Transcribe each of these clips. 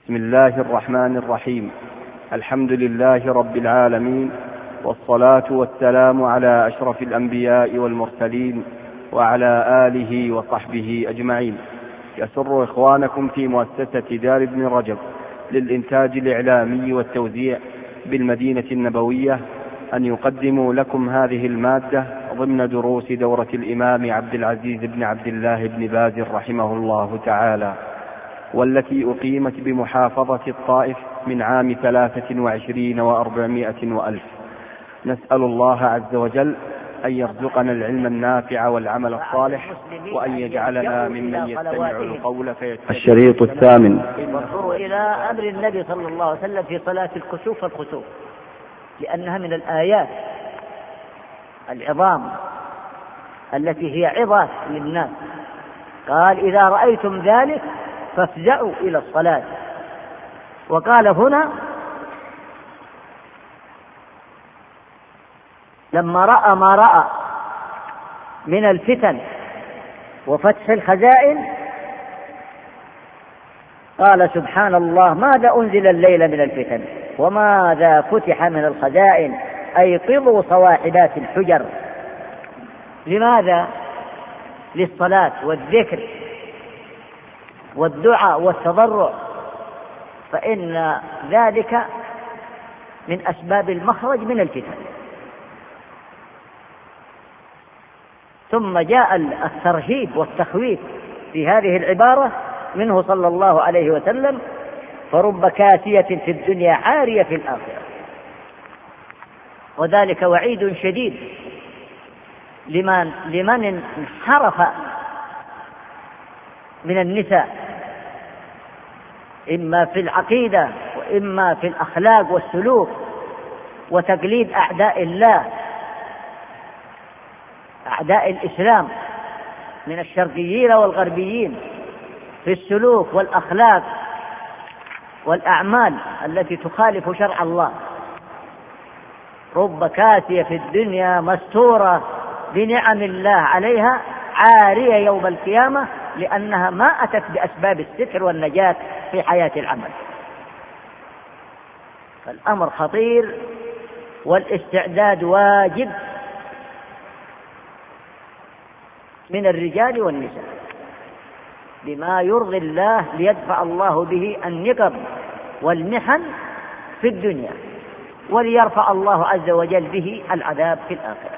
بسم الله الرحمن الرحيم. الحمد لله رب العالمين، والصلاة والسلام على أشرف الأنبياء والمرسلين وعلى آله وصحبه أجمعين. يسر إخوانكم في مؤسسة دار ابن رجب للإنتاج الإعلامي والتوزيع بالمدينة النبوية أن يقدموا لكم هذه المادة ضمن دروس دورة الإمام عبد العزيز بن عبد الله بن باز رحمه الله تعالى، والتي أقيمت بمحافظة الطائف من عام 23 و400 وألف. نسأل الله عز وجل أن يرزقنا العلم النافع والعمل الصالح، وأن يجعلنا ممن يستمع القول فيتبع. الشريط الثامن. وانظروا إلى أمر النبي صلى الله عليه وسلم في صلاة الكسوف والخسوف، لأنها من الآيات العظام التي هي عظة للناس. قال: إذا رأيتم ذلك فافزعوا إلى الصلاة. وقال هنا: لما رأى ما رأى من الفتن وفتح الخزائن قال: سبحان الله، ماذا أنزل الليل من الفتن وماذا فتح من الخزائن، أيقظوا صواحبات الحجر. لماذا؟ للصلاة والذكر والدعاء والتضرع، فإن ذلك من أسباب المخرج من الفتن. ثم جاء الترهيب والتخويف في هذه العبارة منه صلى الله عليه وسلم: فرب كاسية في الدنيا عارية في الآخرة. وذلك وعيد شديد لمن انحرف من النساء، إما في العقيدة وإما في الأخلاق والسلوك، وتقليد أعداء الله أعداء الإسلام من الشرقيين والغربيين في السلوك والأخلاق والأعمال التي تخالف شرع الله. رب كاسية في الدنيا مستورة بنعم الله عليها عارية يوم القيامة، لأنها ما أتت بأسباب الستر والنجاة في حياة العمل. فالأمر خطير، والاستعداد واجب من الرجال والنساء بما يرضي الله، ليدفع الله به النقم والمحن في الدنيا، وليرفع الله عز وجل به العذاب في الآخرة.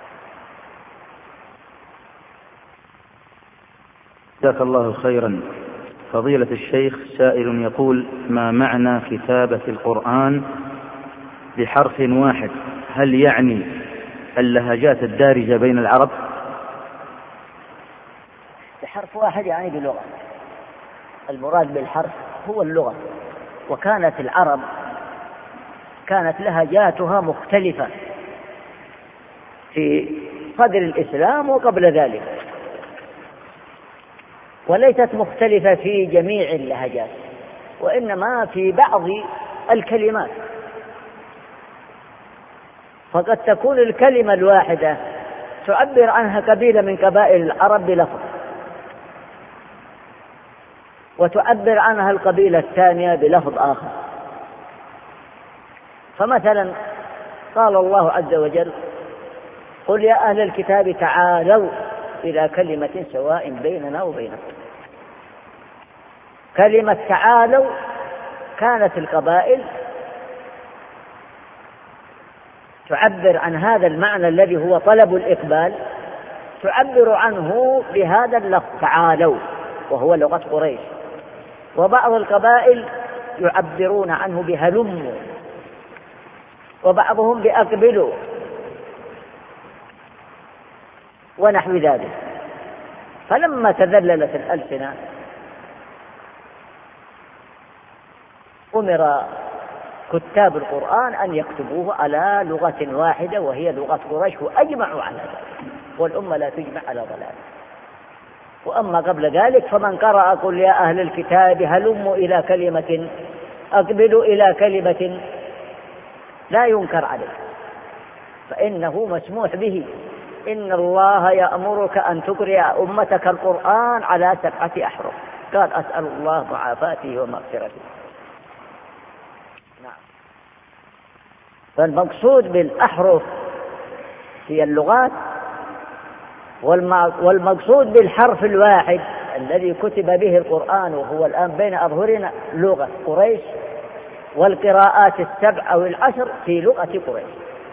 جزاك الله خيرا. فضيلة الشيخ، سائل يقول: ما معنى كتابة القرآن بحرف واحد؟ هل يعني اللهجات الدارجة بين العرب؟ بحرف واحد يعني بلغة. المراد بالحرف هو اللغة. وكانت العرب كانت لهجاتها مختلفة في صدر الإسلام وقبل ذلك، وليست مختلفة في جميع اللهجات، وإنما في بعض الكلمات. فقد تكون الكلمة الواحدة تعبر عنها قبيلة من قبائل العرب بلفظ، وتعبر عنها القبيلة الثانية بلفظ آخر. فمثلا قال الله عز وجل: قل يا أهل الكتاب تعالوا إلى كلمة سواء بيننا وبينكم. كلمة تعالوا كانت القبائل تعبر عن هذا المعنى الذي هو طلب الإقبال، تعبر عنه بهذا اللفظ تعالوا، وهو لغة قريش. وبعض القبائل يعبرون عنه بهلموا، وبعضهم بأقبلوا، ونحو ذلك. فلما تذللت الألسنة أمر كتاب القرآن أن يكتبوه على لغة واحدة وهي لغة قريش، وأجمعوا على ذلك، والأمة لا تجمع على ضلال. وأما قبل ذلك فمن قرأ قل يا أهل الكتاب هلموا إلى كلمة، أقبلوا إلى كلمة، لا ينكر عليه، فإنه مسموح به. إن الله يأمرك أن تقرأ أمتك القرآن على 7 أحرف. قال: أسأل الله معافاته ومغفرته. فالمقصود بالأحرف في اللغات، والمقصود بالحرف الواحد الذي كتب به القرآن وهو الآن بين أظهرنا لغة قريش، والقراءات 7 أو 10 في لغة قريش.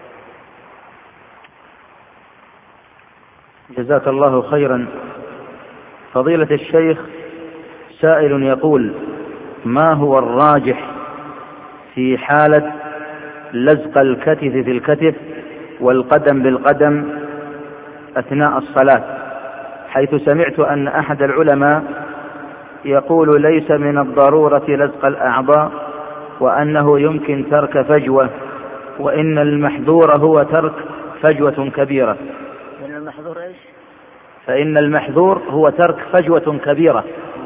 جزاك الله خيرا. فضيلة الشيخ، سائل يقول: ما هو الراجح في حالة لزق الكتف في الكتف والقدم بالقدم أثناء الصلاة، حيث سمعت أن أحد العلماء يقول ليس من الضرورة لزق الأعضاء، وأنه يمكن ترك فجوة، وإن المحذور هو ترك فجوة كبيرة. من المحذور إيش؟ فإن المحذور هو ترك فجوة كبيرة.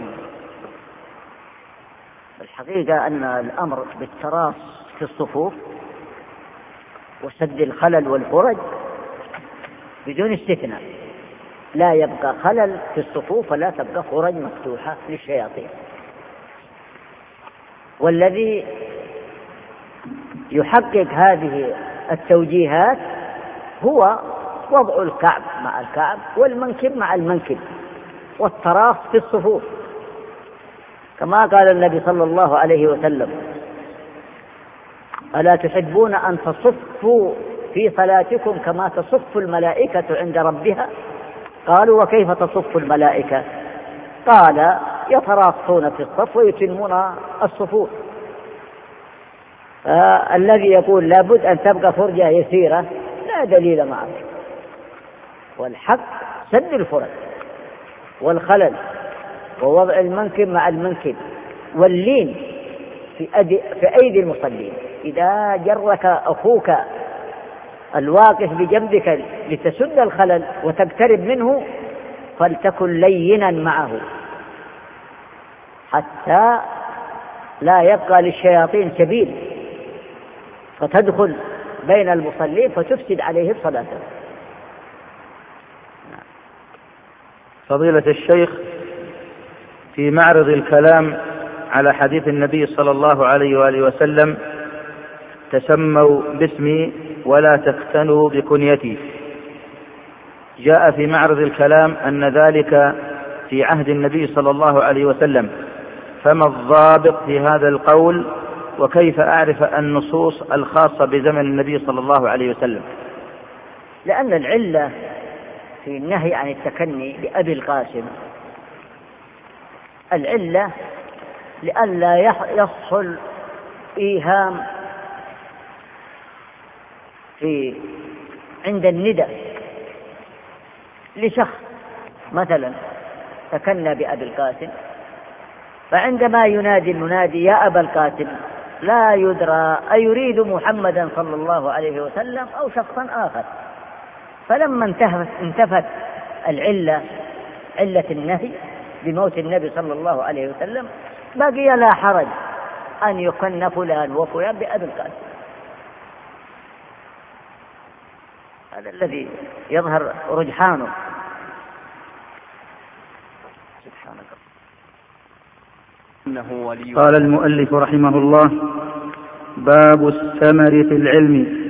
الحقيقة أن الأمر بالتراص في الصفوف وسد الخلل والفرج بدون استثناء، لا يبقى خلل في الصفوف ولا تبقى فرج مفتوحة للشياطين. والذي يحقق هذه التوجيهات هو وضع الكعب مع الكعب والمنكب مع المنكب والتراص في الصفوف، كما قال النبي صلى الله عليه وسلم: ألا تحبون أن تصفوا في صلاتكم كما تصف الملائكة عند ربها؟ قالوا: وكيف تصف الملائكة؟ قال: يتراصون في الصف ويتمون الصفوف. الذي يقول لابد أن تبقى فرجة يسيرة لا دليل معه، والحق سد الفرج والخلل ووضع المنكب مع المنكب واللين في أيدي المصلين. إذا جرك أخوك الواقف بجنبك لتسد الخلل وتقترب منه فلتكن لينا معه حتى لا يبقى للشياطين سبيل فتدخل بين المصلين فتفسد عليهم صلاته. فضيلة الشيخ، في معرض الكلام على حديث النبي صلى الله عليه وآله وسلم: تسموا باسمي ولا تفتنوا بكنيتي، جاء في معرض الكلام أن ذلك في عهد النبي صلى الله عليه وسلم، فما الضابط في هذا القول؟ وكيف أعرف النصوص الخاصة بزمن النبي صلى الله عليه وسلم؟ لأن العلة في النهي عن التكني بأبي القاسم العلة لئلا يحصل إيهام عند الندى لشخص مثلا تكنى بأبي القاسم، فعندما ينادي المنادي يا أبا القاسم لا يدرى أيريد محمدا صلى الله عليه وسلم أو شخصا آخر. فلما انتفت العلة، علة النهي بموت النبي صلى الله عليه وسلم، بقي لا حرج أن يكن فلان وفلان بأبي القاسم. هذا الذي يظهر رجحانه. سبحانك. قال المؤلف رحمه الله: باب الثمر في العلم.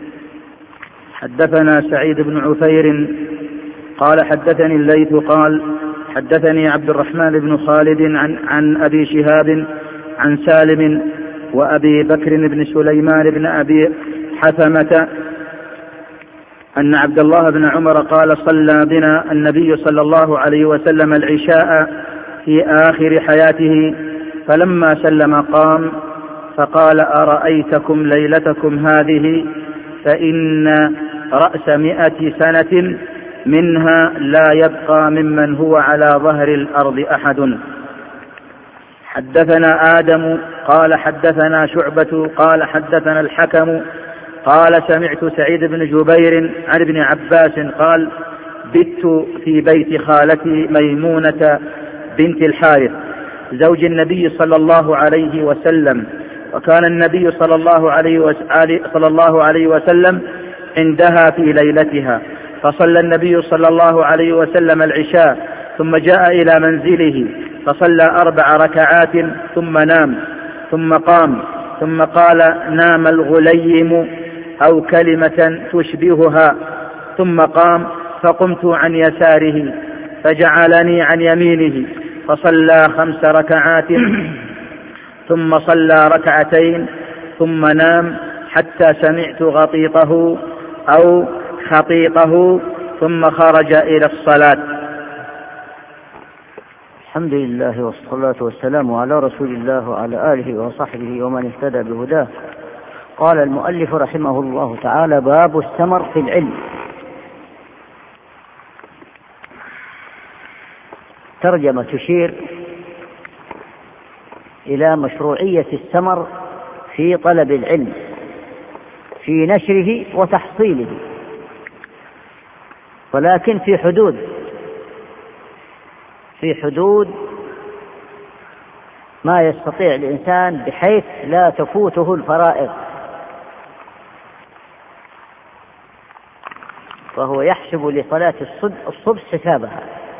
حدثنا سعيد بن عفير قال حدثني الليث قال حدثني عبد الرحمن بن خالد عن أبي شهاب عن سالم وأبي بكر بن سليمان بن أبي حثمة أن عبد الله بن عمر قال: صلى بنا النبي صلى الله عليه وسلم العشاء في آخر حياته، فلما سلم قام فقال: أرأيتكم ليلتكم هذه فإن رأس 100 سنة منها لا يبقى ممن هو على ظهر الأرض أحد. حدثنا آدم قال حدثنا شعبة قال حدثنا الحكم قال سمعت سعيد بن جبير عن ابن عباس قال: بت في بيت خالتي ميمونة بنت الحارث زوج النبي صلى الله عليه وسلم، وكان النبي صلى الله عليه وسلم عندها في ليلتها، فصلى النبي صلى الله عليه وسلم العشاء ثم جاء إلى منزله فصلى 4 ركعات ثم نام ثم قام ثم قال: نام الغليم أو كلمة تشبهها، ثم قام فقمت عن يساره فجعلني عن يمينه فصلى 5 ركعات ثم صلى 2 ركعتين ثم نام حتى سمعت غطيطه أو خطيطه ثم خرج إلى الصلاة. الحمد لله والصلاة والسلام على رسول الله وعلى آله وصحبه ومن اهتدى بهداه. قال المؤلف رحمه الله تعالى: باب الثمر في العلم. ترجمة تشير إلى مشروعية الثمر في طلب العلم، في نشره وتحصيله، ولكن في حدود ما يستطيع الإنسان بحيث لا تفوته الفرائض، فهو يحسب لصلاة الصبح حسابها.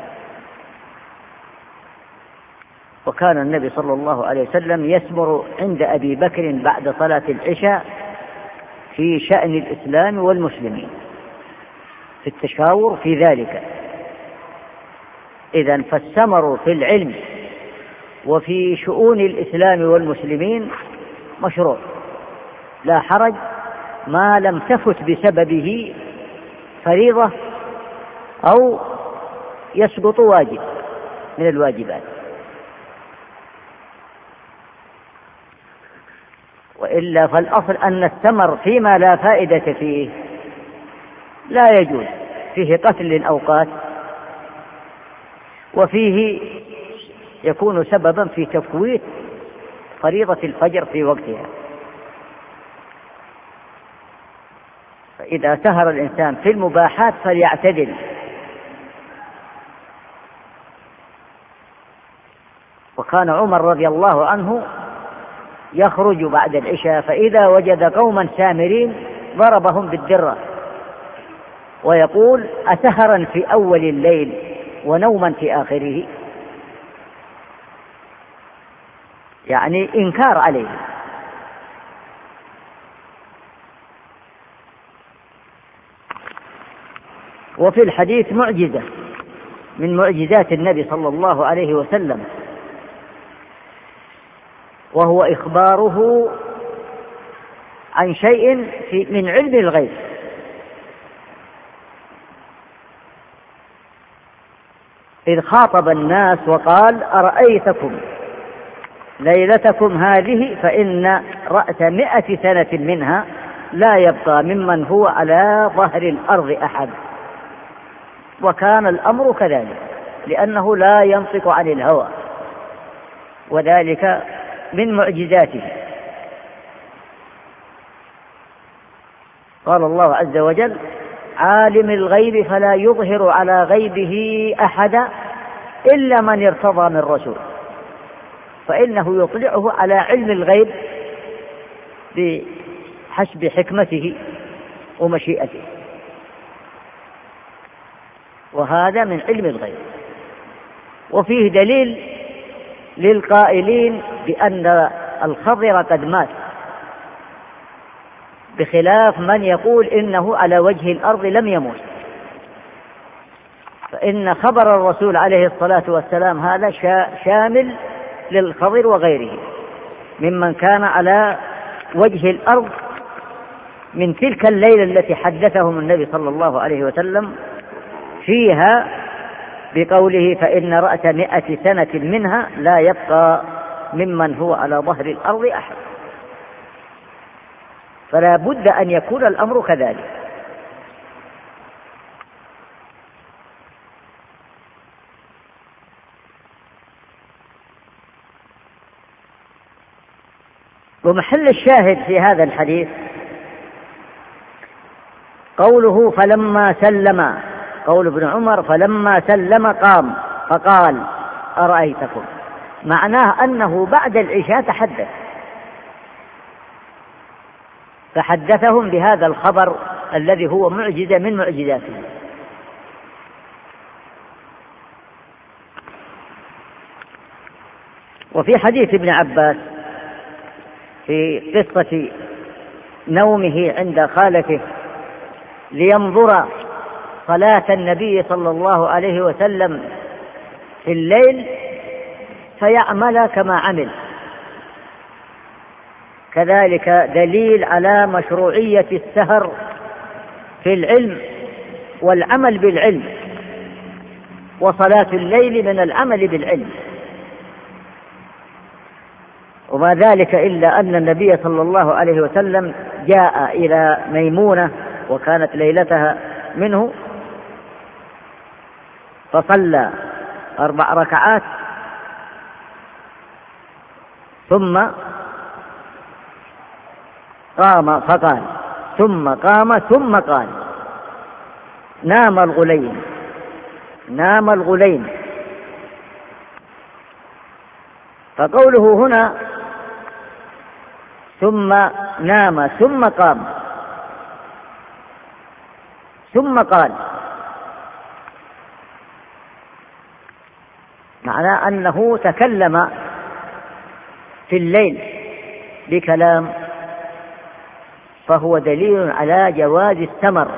وكان النبي صلى الله عليه وسلم يثمر عند أبي بكر بعد صلاة العشاء في شأن الإسلام والمسلمين، في التشاور في ذلك. إذن فالثمر في العلم وفي شؤون الإسلام والمسلمين مشروع، لا حرج ما لم تفت بسببه فريضة أو يسقط واجب من الواجبات. وإلا فالأصل أن الثمر فيما لا فائدة فيه لا يجوز، فيه قتل الأوقات، وفيه يكون سببا في تفويت فريضة الفجر في وقتها. فإذا سهر الإنسان في المباحات فليعتدل. وكان عمر رضي الله عنه يخرج بعد العشاء فإذا وجد قوما سامرين ضربهم بالدرة ويقول: أسهرا في أول الليل ونوما في آخره، يعني إنكار عليه. وفي الحديث معجزة من معجزات النبي صلى الله عليه وسلم، وهو إخباره عن شيء من علم الغيب. إذ خاطب الناس وقال: أرأيتكم ليلتكم هذه فإن رأس 100 سنة منها لا يبقى ممن هو على ظهر الأرض أحد. وكان الأمر كذلك، لأنه لا ينطق عن الهوى، وذلك من معجزاته. قال الله عز وجل: عالم الغيب فلا يظهر على غيبه أحدا إلا من ارتضى من رسول، فإنه يطلعه على علم الغيب بحسب حكمته ومشيئته، وهذا من علم الغيب. وفيه دليل للقائلين بأن الخضر قد مات، بخلاف من يقول إنه على وجه الأرض لم يموت، فإن خبر الرسول عليه الصلاة والسلام هذا شامل للخضر وغيره ممن كان على وجه الأرض من تلك الليلة التي حدثهم النبي صلى الله عليه وسلم فيها بقوله: فإن رأس 100 سنة منها لا يبقى ممن هو على ظهر الأرض أحد. فلا بد أن يكون الأمر كذلك. ومحل الشاهد في هذا الحديث قوله: فلما سلم، قول ابن عمر: فلما سلم قام فقال: أرأيتكم، معناه أنه بعد العشاء فحدثهم بهذا الخبر الذي هو معجزة من معجزاته. وفي حديث ابن عباس في قصة نومه عند خالته لينظر صلاة النبي صلى الله عليه وسلم في الليل فيعمل كما عمل. كذلك دليل على مشروعية السهر في العلم والعمل بالعلم، وصلاة الليل من العمل بالعلم. وما ذلك إلا أن النبي صلى الله عليه وسلم جاء إلى ميمونة وكانت ليلتها منه فصلى 4 ركعات ثم قام فقال، ثم قام ثم قال: نام الغليم نام الغليم. فقوله هنا ثم نام ثم قام ثم قال معناه أنه تكلم في الليل بكلام، فهو دليل على جواز السمر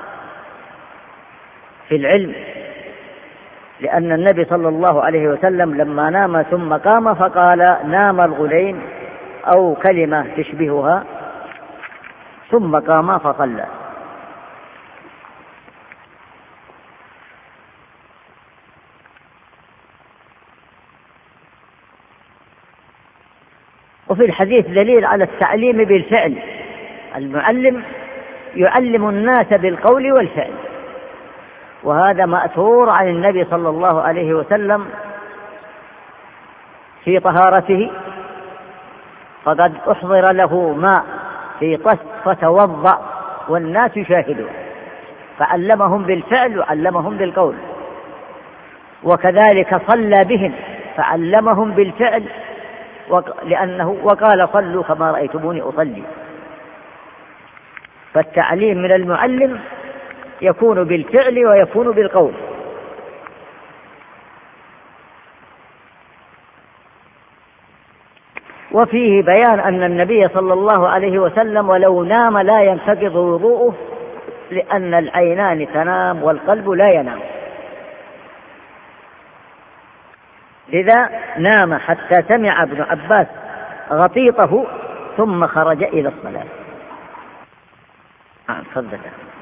في العلم، لأن النبي صلى الله عليه وسلم لما نام ثم قام فقال: نام الغليم، أو كلمة تشبهها، ثم قام فصلى. وفي الحديث دليل على التعليم بالفعل، المعلم يعلم الناس بالقول والفعل، وهذا مأثور عن النبي صلى الله عليه وسلم في طهارته، فقد أحضر له ماء في طست فتوضأ والناس يشاهدون، فعلمهم بالفعل وعلمهم بالقول. وكذلك صلى بهم فعلمهم بالفعل، لأنه وقال: صلوا كما رأيتموني أصلي. فالتعليم من المعلم يكون بالفعل ويكون بالقول. وفيه بيان أن النبي صلى الله عليه وسلم ولو نام لا ينتقض وضوءه، لأن العينان تنام والقلب لا ينام، لذا نام حتى سمع ابن عباس غطيطه ثم خرج إلى الصلاة. صدق.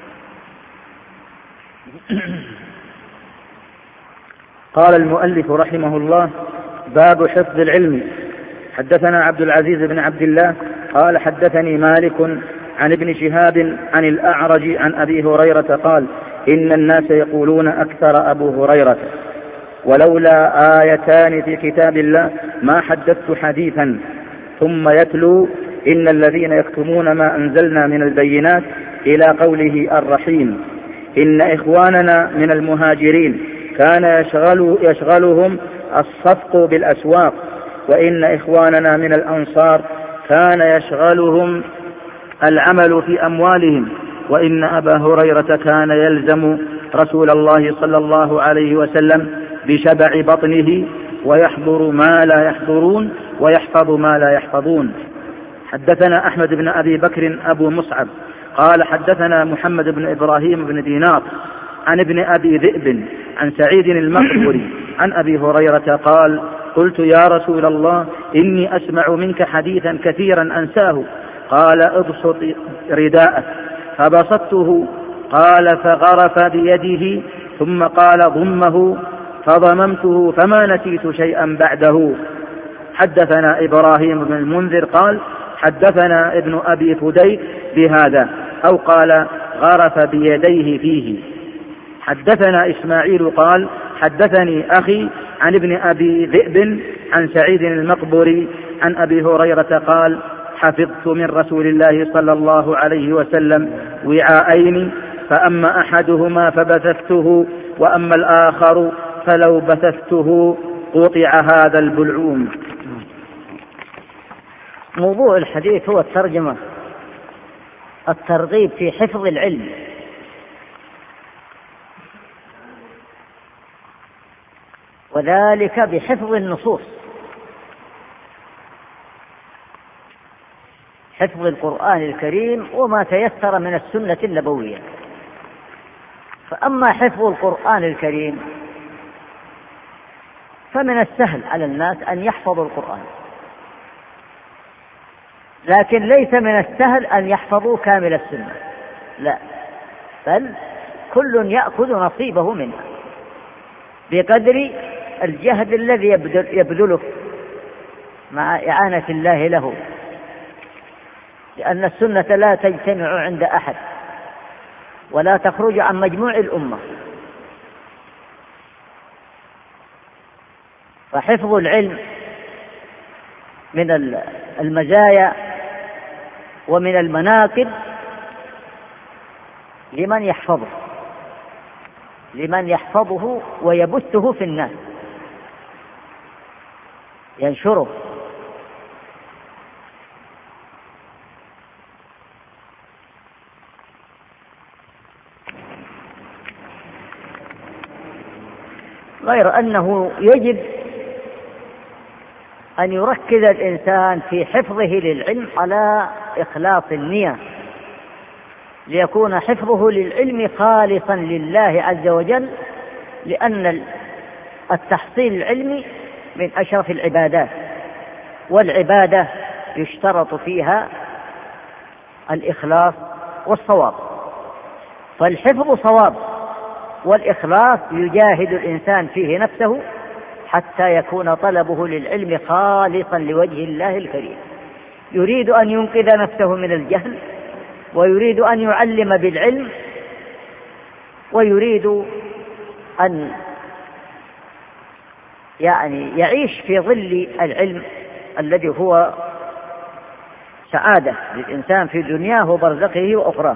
قال المؤلف رحمه الله: باب حفظ العلم. حدثنا عبد العزيز بن عبد الله قال حدثني مالك عن ابن شهاب عن الأعرج عن أبي هريرة قال: إن الناس يقولون أكثر أبو هريرة، ولولا آيتان في كتاب الله ما حدثت حديثا. ثم يتلو: إن الذين يكتمون ما أنزلنا من البينات إلى قوله الرحيم. إن إخواننا من المهاجرين كان يشغلهم الصفق بالأسواق، وإن إخواننا من الأنصار كان يشغلهم العمل في أموالهم، وإن أبا هريرة كان يلزم رسول الله صلى الله عليه وسلم بشبع بطنه، ويحضر ما لا يحضرون ويحفظ ما لا يحفظون. حدثنا أحمد بن أبي بكر أبو مصعب قال حدثنا محمد بن إبراهيم بن دينار عن ابن أبي ذئب عن سعيد المقبري عن أبي هريرة قال: قلت يا رسول الله إني أسمع منك حديثا كثيرا أنساه. قال: ابسط رداءك. فبسطته. قال: فغرف بيده ثم قال: ضمه. فضممته فما نسيت شيئا بعده. حدثنا إبراهيم بن المنذر قال حدثنا ابن أبي فديك بهذا، أو قال: غرف بيديه فيه. حدثنا إسماعيل قال حدثني أخي عن ابن أبي ذئب عن سعيد المقبري عن أبي هريرة قال: حفظت من رسول الله صلى الله عليه وسلم وعاءين، فأما أحدهما فبثثته، وأما الآخر فلو بثثته قطع هذا البلعوم. موضوع الحديث هو الترجمة، الترغيب في حفظ العلم، وذلك بحفظ النصوص. حفظ القرآن الكريم وما تيسر من السنة النبوية. فأما حفظ القرآن الكريم فمن السهل على الناس أن يحفظوا القرآن، لكن ليس من السهل أن يحفظوا كامل السنة، لا، بل كل يأخذ نصيبه منها بقدر الجهد الذي يبذله مع إعانة الله له، لأن السنة لا تجتمع عند أحد ولا تخرج عن مجموع الأمة. فحفظ العلم من المزايا ومن المناقب لمن يحفظه ويبثه في الناس، ينشره. غير أنه يجب أن يركز الإنسان في حفظه للعلم على إخلاص النية، ليكون حفظه للعلم خالصا لله عز وجل، لأن التحصيل العلمي من أشرف العبادات، والعبادة يشترط فيها الإخلاص والصواب، فالحفظ صواب، والإخلاص يجاهد الإنسان فيه نفسه حتى يكون طلبه للعلم خالصا لوجه الله الكريم، يريد أن ينقذ نفسه من الجهل، ويريد أن يعلم بالعلم، ويريد أن يعيش في ظل العلم الذي هو سعادة للإنسان في دنياه وبرزخه وأخراه.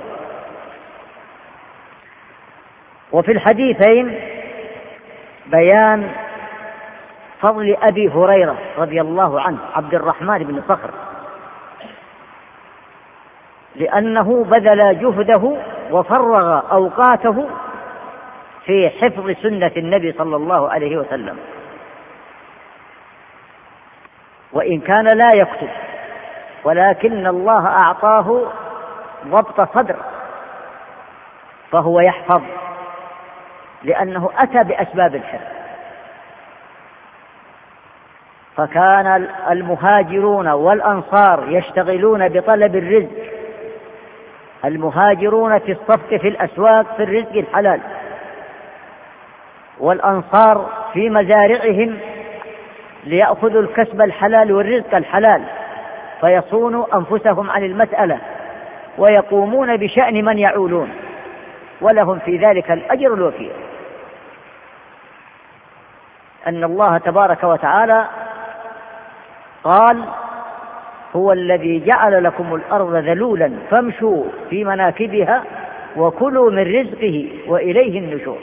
وفي الحديثين بيان فضل أبي هريرة رضي الله عنه عبد الرحمن بن صخر، لأنه بذل جهده وفرغ أوقاته في حفظ سنة النبي صلى الله عليه وسلم، وإن كان لا يكتب، ولكن الله أعطاه ضبط صدر فهو يحفظ، لأنه أتى بأسباب الحفظ. فكان المهاجرون والأنصار يشتغلون بطلب الرزق، المهاجرون في الصفق في الأسواق في الرزق الحلال، والأنصار في مزارعهم ليأخذوا الكسب الحلال والرزق الحلال، فيصونوا أنفسهم عن المسألة ويقومون بشأن من يعولون، ولهم في ذلك الأجر الوفير. أن الله تبارك وتعالى قال: هو الذي جعل لكم الأرض ذلولا فامشوا في مناكبها وكلوا من رزقه وإليه النشور.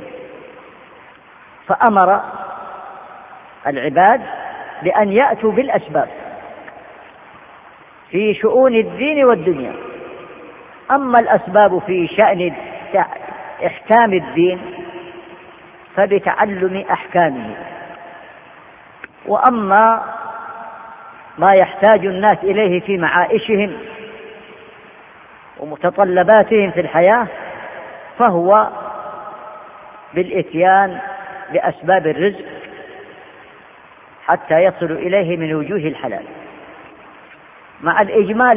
فأمر العباد بأن يأتوا بالأسباب في شؤون الدين والدنيا. أما الأسباب في شأن إحكام الدين فبتعلم أحكامه، وأما ما يحتاج الناس إليه في معائشهم ومتطلباتهم في الحياة فهو بالإتيان بأسباب الرزق حتى يصلوا إليه من وجوه الحلال، مع الإجمال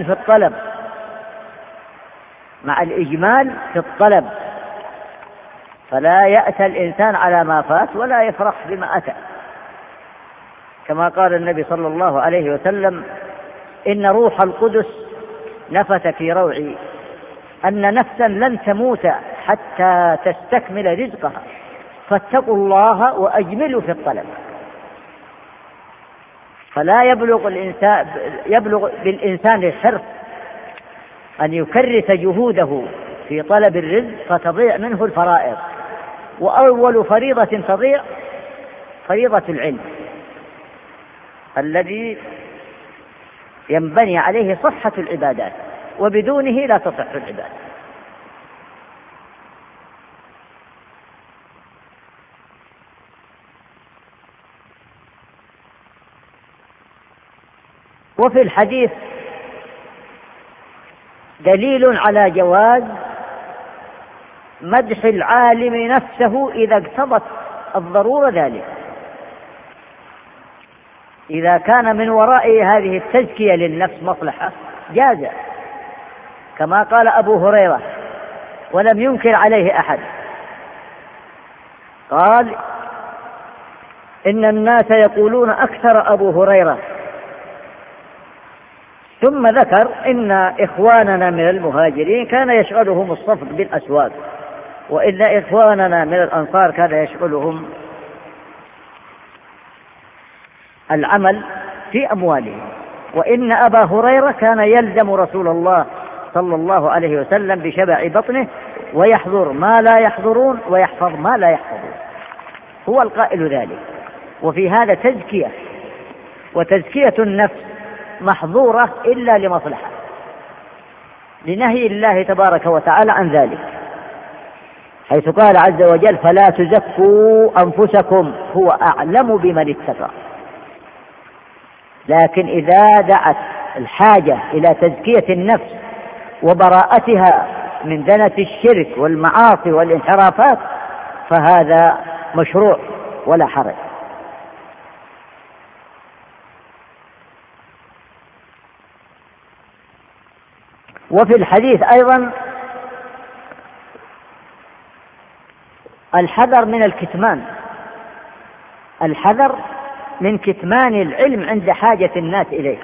في الطلب، فلا يأتى الإنسان على ما فات ولا يفرح بما أتى، كما قال النبي صلى الله عليه وسلم: إن روح القدس نفث في روعي أن نفسا لن تموت حتى تستكمل رزقها، فاتقوا الله وأجملوا في الطلب. فلا يبلغ بالإنسان الحرص أن يكرس جهوده في طلب الرزق فتضيع منه الفرائض، وأول فريضة تضيع فريضة العلم الذي ينبني عليه صحة العبادات، وبدونه لا تصح العبادة. وفي الحديث دليل على جواز مدح العالم نفسه إذا اقتضت الضرورة ذلك، إذا كان من وراء هذه التزكية للنفس مصلحة جاز، كما قال أبو هريرة ولم ينكر عليه أحد، قال إن الناس يقولون أكثر أبو هريرة، ثم ذكر إن إخواننا من المهاجرين كان يشغلهم الصفق بالأسواق، وإن إخواننا من الأنصار كان يشغلهم العمل في أموالهم، وإن أبا هريرة كان يلزم رسول الله صلى الله عليه وسلم بشبع بطنه ويحضر ما لا يحضرون ويحفظ ما لا يحفظون، هو القائل ذلك. وفي هذا تزكية، وتزكية النفس محظورة إلا لمصلحة، لنهي الله تبارك وتعالى عن ذلك، حيث قال عز وجل فلا تزكوا أنفسكم هو أعلم بمن اتقى. لكن إذا دعت الحاجة إلى تزكية النفس وبراءتها من دنة الشرك والمعاصي والانحرافات فهذا مشروع ولا حرج. وفي الحديث أيضا الحذر من الكتمان، الحذر من كتمان العلم عند حاجة الناس إليه،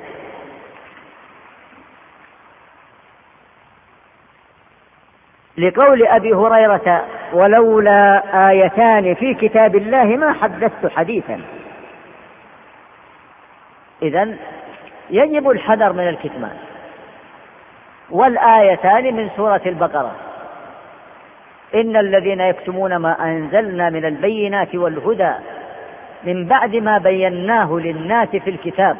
لقول أبي هريرة ولولا آيتان في كتاب الله ما حدثت حديثا. إذن يجب الحذر من الكتمان. والآيتان من سورة البقرة إن الذين يكتمون ما أنزلنا من البينات والهدى من بعد ما بيناه للناس في الكتاب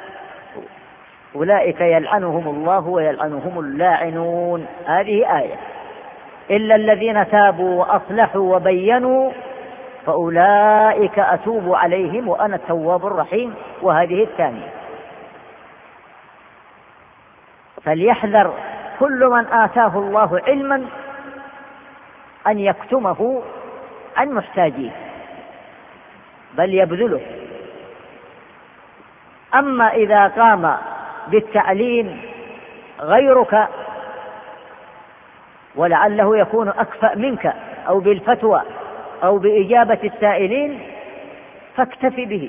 أولئك يلعنهم الله ويلعنهم اللاعنون. هذه آية. إلا الذين تابوا وأصلحوا وبينوا فأولئك أتوب عليهم وأنا التواب الرحيم. وهذه الثانية. فليحذر كل من آتاه الله علما أن يكتمه عن محتاجين بل يبذله. أما إذا قام بالتعليم غيرك ولعله يكون أكفأ منك أو بالفتوى أو بإجابة السائلين فاكتفي به.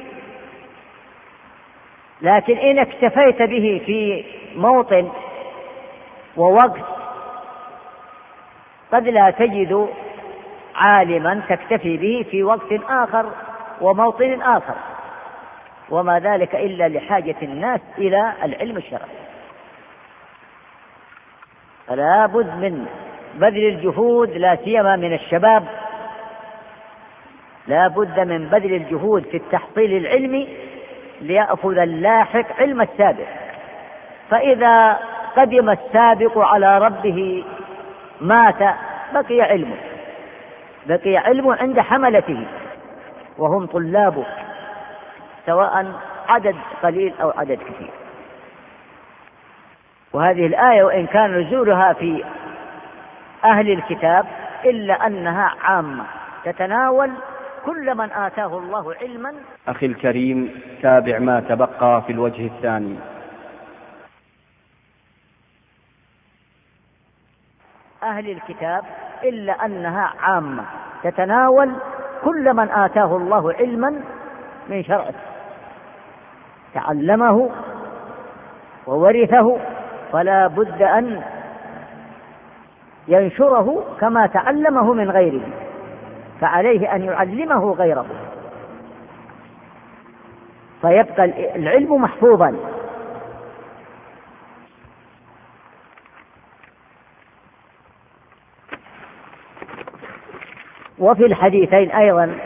لكن إن اكتفيت به في موطن ووقت قد لا تجد عالما تكتفي به في وقت آخر وموطن آخر، وما ذلك إلا لحاجة الناس إلى العلم الشرعي. فلا بد من بذل الجهود، لا سيما من الشباب، لا بد من بذل الجهود في التحصيل العلمي ليأخذ اللاحق علم السابق. فإذا قدم السابق على ربه مات بقي علمه عند حملته وهم طلابه، سواء عدد قليل أو عدد كثير. وهذه الآية وإن كان نزولها في أهل الكتاب إلا أنها عامة تتناول كل من آتاه الله علما. أخي الكريم، تابع ما تبقى في الوجه الثاني. أهل الكتاب إلا أنها عامة تتناول كل من آتاه الله علما من شرعه تعلمه وورثه، فلا بد أن ينشره كما تعلمه من غيره، فعليه أن يعلمه غيره فيبقى العلم محفوظا. وفي الحديثين أيضا،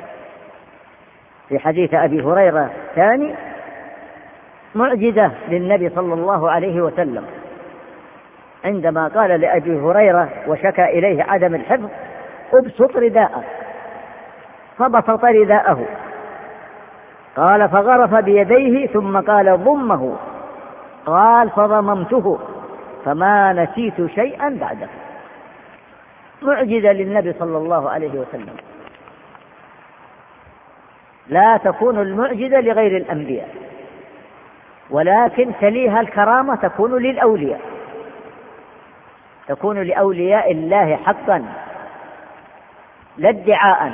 في حديث أبي هريرة ثاني معجزة للنبي صلى الله عليه وسلم عندما قال لأبي هريرة وشكى إليه عدم الحفظ ابسط رداءه، فبسط رداءه، قال فغرف بيديه ثم قال ضمه، قال فضممته، فما نسيت شيئا بعده. معجزة للنبي صلى الله عليه وسلم. لا تكون المعجزة لغير الأنبياء، ولكن تليها الكرامة تكون للأولياء، تكون لأولياء الله حقا لا ادعاء.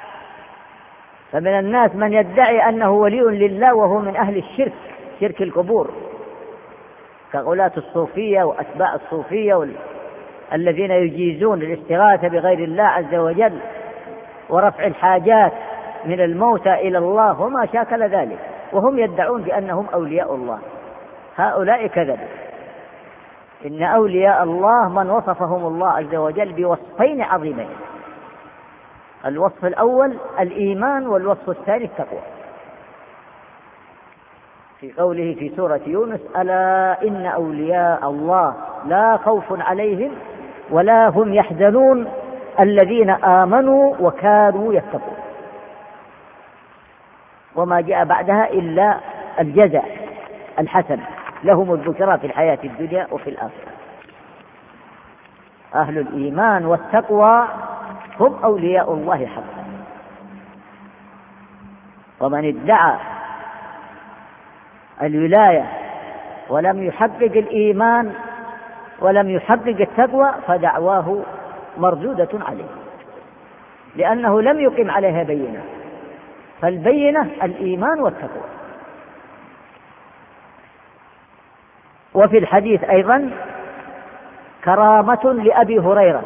فمن الناس من يدعي أنه ولي لله وهو من أهل الشرك، شرك القبور، كغلاة الصوفية وأتباع الصوفية الذين يجيزون الاستغاثة بغير الله عز وجل ورفع الحاجات من الموتى إلى الله وما شاكل ذلك، وهم يدعون بأنهم أولياء الله. هؤلاء كذبوا. إن أولياء الله من وصفهم الله عز وجل بوصفين عظيمين: الوصف الأول الإيمان، والوصف الثاني التقوى، في قوله في سورة يونس: ألا إن أولياء الله لا خوف عليهم ولا هم يحزنون الذين آمنوا وكانوا يتقون. وما جاء بعدها إلا الجزاء الحسن، لهم البشرى في الحياة الدنيا وفي الآخرة. أهل الإيمان والتقوى هم أولياء الله حقا. ومن ادعى الولاية ولم يحقق الإيمان ولم يحقق التقوى فدعواه مردودة عليه، لأنه لم يقم عليها بينة، فالبينة الإيمان والتقوى. وفي الحديث أيضا كرامة لأبي هريرة،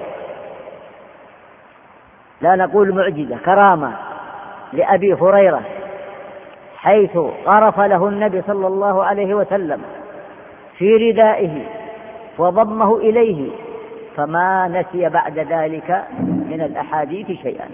لا نقول معجزة، كرامة لأبي هريرة، حيث غرف له النبي صلى الله عليه وسلم في ردائه وضمه إليه، فما نسي بعد ذلك من الأحاديث شيئا.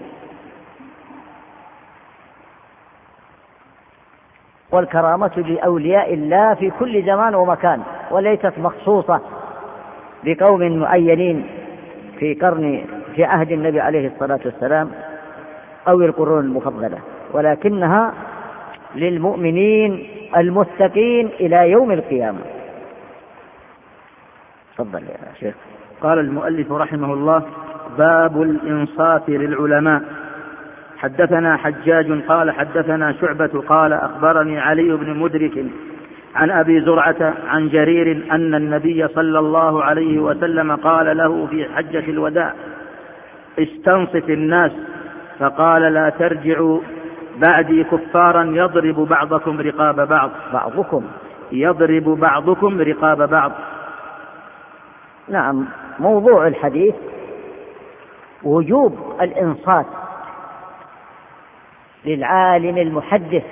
والكرامة لأولياء الله في كل زمان ومكان، وليست مخصوصة بقوم معينين في عهد النبي عليه الصلاة والسلام أو القرون المفضلة، ولكنها للمؤمنين المتقين إلى يوم القيامة. تفضل يا شيخ. قال المؤلف رحمه الله: باب الإنصاف للعلماء. حدثنا حجاج قال حدثنا شعبة قال أخبرني علي بن مدرك عن أبي زرعة عن جرير أن النبي صلى الله عليه وسلم قال له في حجة الوداع: استنصف الناس، فقال: لا ترجعوا بعدي كفارا يضرب بعضكم رقاب بعض. يضرب بعضكم رقاب بعض. نعم، موضوع الحديث وجوب الإنصات للعالم المحدث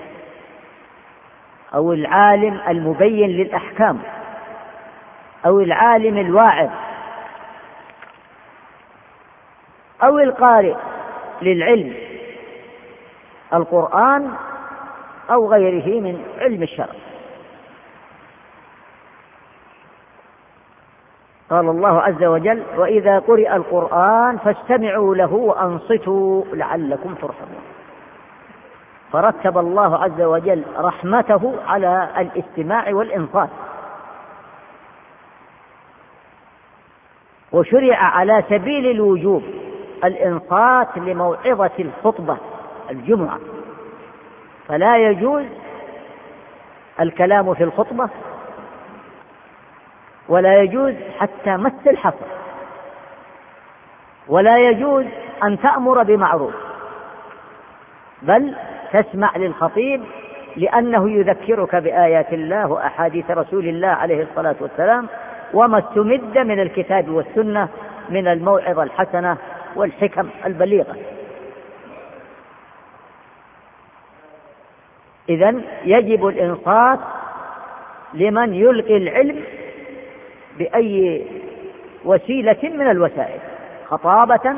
أو العالم المبين للأحكام أو العالم الواعظ أو القارئ للعلم، القرآن أو غيره من علم الشرع. قال الله عز وجل: وإذا قرئ القرآن فاستمعوا له وأنصتوا لعلكم ترحمون. فرتب الله عز وجل رحمته على الاستماع والإنصات، وشرع على سبيل الوجوب الإنصات لموعظة الخطبة الجمعة، فلا يجوز الكلام في الخطبة، ولا يجوز حتى مس الحصى، ولا يجوز أن تأمر بمعروف، بل تسمع للخطيب لأنه يذكرك بآيات الله وأحاديث رسول الله عليه الصلاة والسلام وما استمد من الكتاب والسنة من الموعظة الحسنة والحكم البليغة. إذن يجب الإنصات لمن يلقي العلم بأي وسيلة من الوسائل، خطابة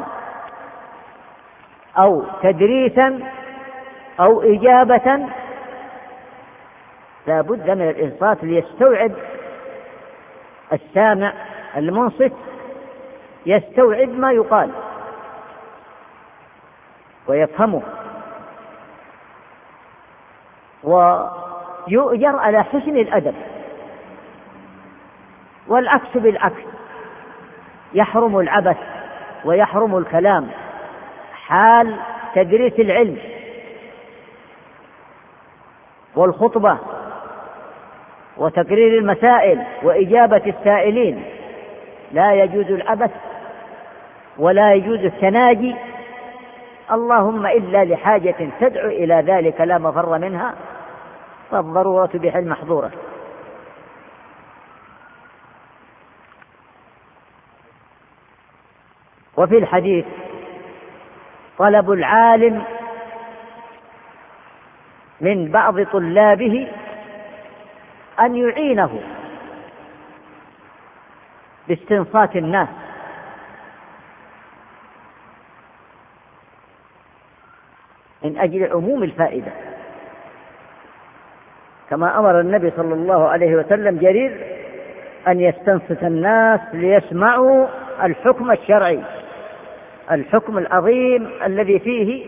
أو تدريسا أو إجابة، لا بد من الإنصات ليستوعب السامع المنصت، يستوعب ما يقال ويفهمه، ويؤجر على حسن الأدب. والعكس بالعكس، يحرم العبث ويحرم الكلام حال تدريس العلم والخطبة وتقرير المسائل وإجابة السائلين. لا يجوز العبث ولا يجوز التناجي، اللهم إلا لحاجة تدعو إلى ذلك لا مفر منها، فالضرورة تبيح المحظورة. وفي الحديث طلب العالم من بعض طلابه أن يعينه باستنصات الناس، من أجل عموم الفائدة، كما أمر النبي صلى الله عليه وسلم جرير أن يستنصت الناس ليسمعوا الحكم الشرعي، الحكم العظيم الذي فيه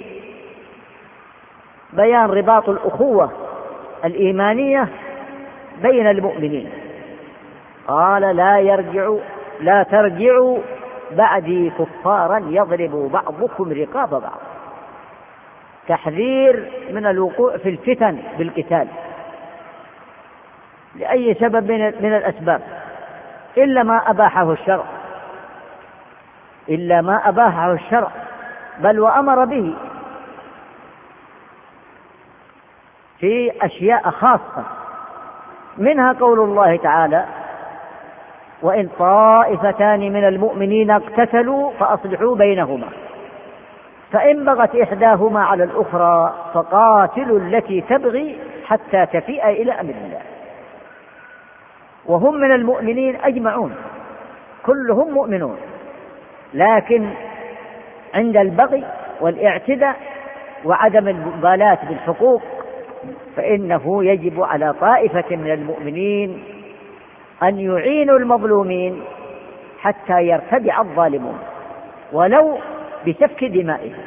بيان رباط الأخوة الإيمانية بين المؤمنين. قال لا ترجعوا بعدي كفارا يضرب بعضكم رقاب بعض، تحذير من الوقوع في الفتن بالقتال لأي سبب من الأسباب إلا ما أباحه الشرع، بل وأمر به في أشياء خاصة، منها قول الله تعالى: وإن طائفتان من المؤمنين اقتتلوا فأصلحوا بينهما، فإن بغت إحداهما على الأخرى فقاتلوا التي تبغي حتى تفيء إلى أمر الله. وهم من المؤمنين أجمعون، كلهم مؤمنون، لكن عند البغي والاعتداء وعدم المبالاة بالحقوق فإنه يجب على طائفة من المؤمنين أن يعينوا المظلومين حتى يرتدع الظالمون ولو بسفك دمائهم.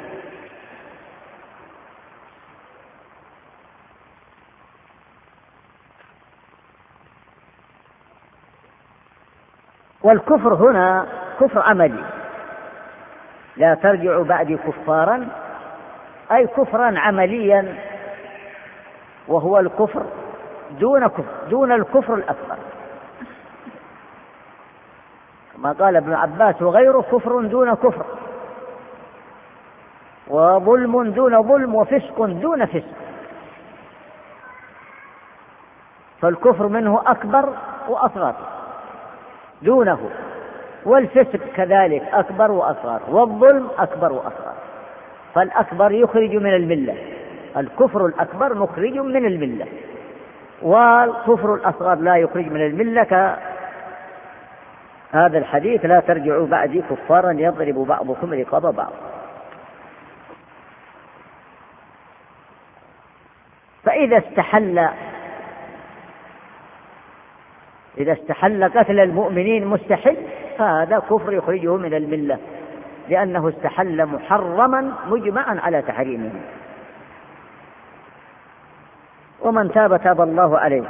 والكفر هنا كفر عملي، لا ترجعوا بعدي كفارا، أي كفرا عمليا، وهو الكفر دون الكفر الأكبر، كما قال ابن عباس وغيره: كفر دون كفر، وظلم دون ظلم، وفسق دون فسق. فالكفر منه أكبر وأصغر دونه، والفسق كذلك أكبر وأصغر، والظلم أكبر وأصغر. فالأكبر يخرج من الملة، الكفر الأكبر مخرج من الملة، والكفر الأصغر لا يخرج من الملة، كهذا الحديث: لا ترجعوا بعدي كفارا يضرب بعضكم رقاب بعض. فإذا استحل قتل المؤمنين مستحل، فهذا كفر يخرجه من الملة، لأنه استحل محرما مجمعا على تحريمه. ومن تاب تاب الله عليه.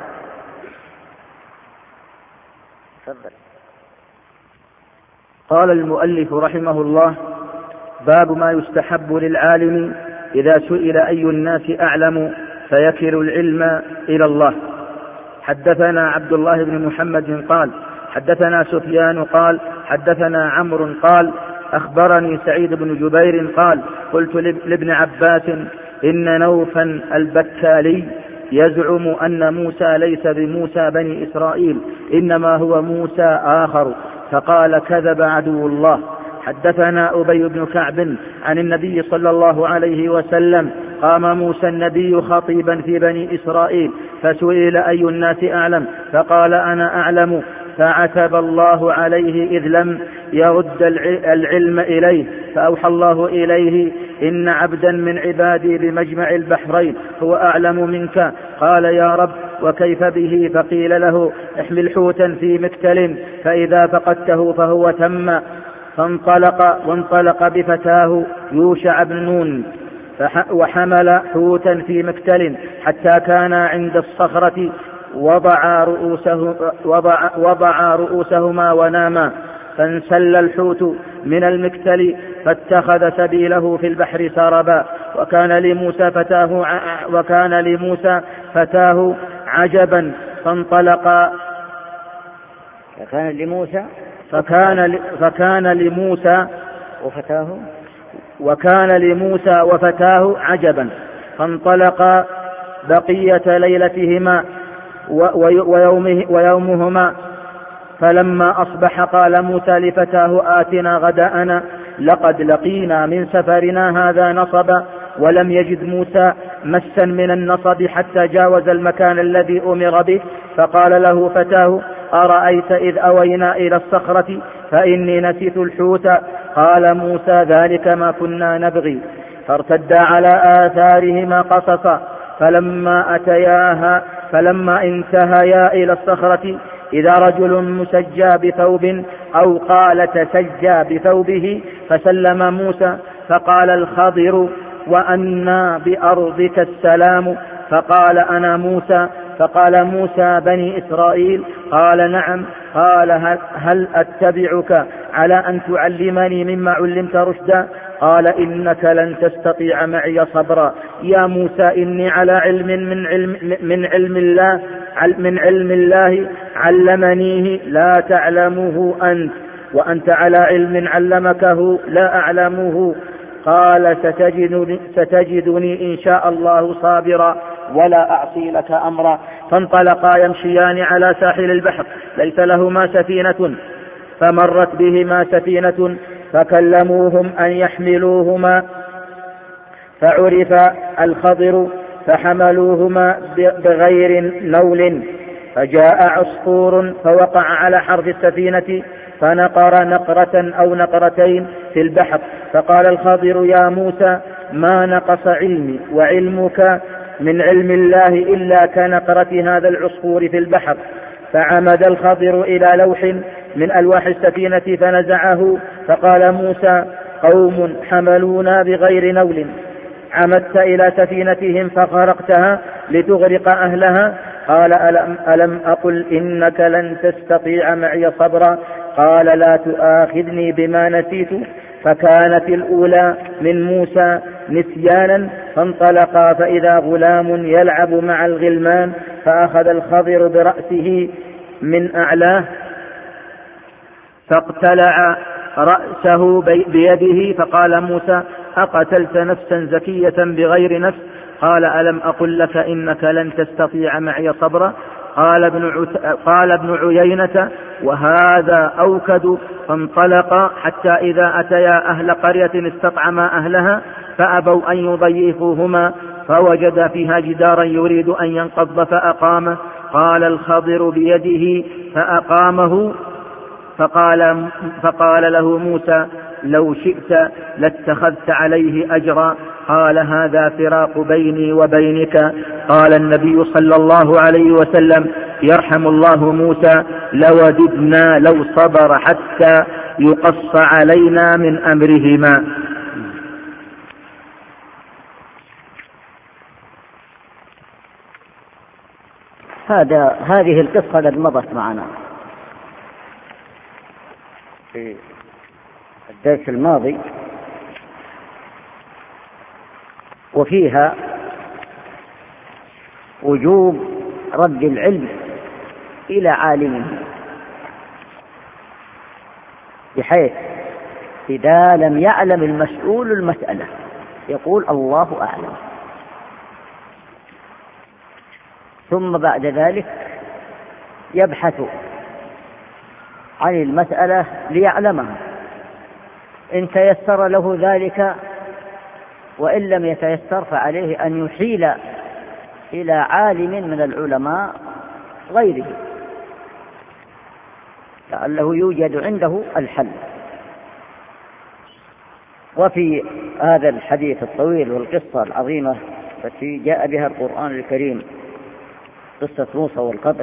تفضل. قال المؤلف رحمه الله: باب ما يستحب للعالم إذا سئل أي الناس أعلم فيكل العلم إلى الله. حدثنا عبد الله بن محمد قال حدثنا سفيان قال حدثنا عمرو قال أخبرني سعيد بن جبير قال: قلت لابن عباس: إن نوفا البكالي يزعم أن موسى ليس بموسى بني إسرائيل، إنما هو موسى آخر. فقال: كذب عدو الله. حدثنا أبي بن كعب عن النبي صلى الله عليه وسلم: قام موسى النبي خطيبا في بني إسرائيل فسئل أي الناس أعلم، فقال: أنا أعلم. فعتب الله عليه إذ لم يرد العلم إليه، فأوحى الله إليه: إن عبدا من عبادي بمجمع البحرين هو أعلم منك. قال: يا رب، وكيف به؟ فقيل له: احمل حوتا في مكتل، فإذا فقدته فهو تم. وانطلق بفتاه يوشع بن نون وحمل حوتا في مكتل حتى كان عند الصخرة وضع رؤوسهما وناما، فانسل الحوت من المكتل فاتخذ سبيله في البحر سربا. وكان لموسى فتاه عجبا فانطلقا. وكان لموسى وفتاه عجبا فانطلقا بقية ليلتهما ويومهما. فلما أصبح قال موسى لفتاه آتنا غداءنا لقد لقينا من سفرنا هذا نصبا. ولم يجد موسى مسا من النصب حتى جاوز المكان الذي أمر به، فقال له فتاه أرأيت إذ أوينا إلى الصخرة فإني نسيت الحوت. قال موسى ذلك ما كنا نبغي. فارتدا على آثارهما قصصا. فلما انتهيا إلى الصخرة إذا رجل مسجى بثوب أو قال تسجى بثوبه فسلم موسى. فقال الخضر وأنى بأرضك السلام؟ فقال أنا موسى. فقال موسى بني إسرائيل؟ قال نعم. قال هل أتبعك على أن تعلمني مما علمت رشدا؟ قال إنك لن تستطيع معي صبرا. يا موسى إني على علم من علم الله علمنيه لا تعلمه أنت، وأنت على علم علمكه لا أعلمه. قال ستجدني إن شاء الله صابرا ولا أعصي لك أمرا. فانطلقا يمشيان على ساحل البحر ليس لهما سفينة، فمرت بهما سفينة فكلموهم أن يحملوهما، فعرف الخضر فحملوهما بغير نول. فجاء عصفور فوقع على حرف السفينة فنقر نقرة أو نقرتين في البحر. فقال الخضر يا موسى ما نقص علمي وعلمك من علم الله إلا كنقرة هذا العصفور في البحر. فعمد الخضر إلى لوح من ألواح السفينة فنزعه. فقال موسى قوم حملونا بغير نول، عمدت إلى سفينتهم فخرقتها لتغرق أهلها. قال ألم أقل إنك لن تستطيع معي صبرا؟ قال لا تؤاخذني بما نسيت. فكانت الأولى من موسى نسيانا. فانطلقا فإذا غلام يلعب مع الغلمان، فأخذ الخضر برأسه من أعلاه فاقتلع رأسه بيده. فقال موسى أقتلت نفسا زكية بغير نفس؟ قال ألم أقل لك إنك لن تستطيع معي صبرا؟ قال ابن عيينة وهذا أوكد. فانطلقا حتى إذا أتيا أهل قرية استطعما أهلها فأبوا أن يضيفوهما، فوجد فيها جدارا يريد أن ينقض فأقامه. قال الخضر بيده فأقامه. فقال له موسى لو شئت لاتخذت عليه أجرا. قال هذا فراق بيني وبينك. قال النبي صلى الله عليه وسلم يرحم الله موسى لوددنا لو صبر حتى يقص علينا من أمرهما. هذه القصة التي مضت معنا في الدرس الماضي، وفيها وجوب رد العلم إلى عالمه، بحيث إذا لم يعلم المسؤول المسألة يقول الله أعلم، ثم بعد ذلك يبحث عن المسألة ليعلمها، إن تيسر له ذلك، وإن لم يتيسر فعليه أن يحيل إلى عالم من العلماء غيره لعله يوجد عنده الحل. وفي هذا الحديث الطويل والقصة العظيمة التي جاء بها القرآن الكريم، قصة موسى والخضر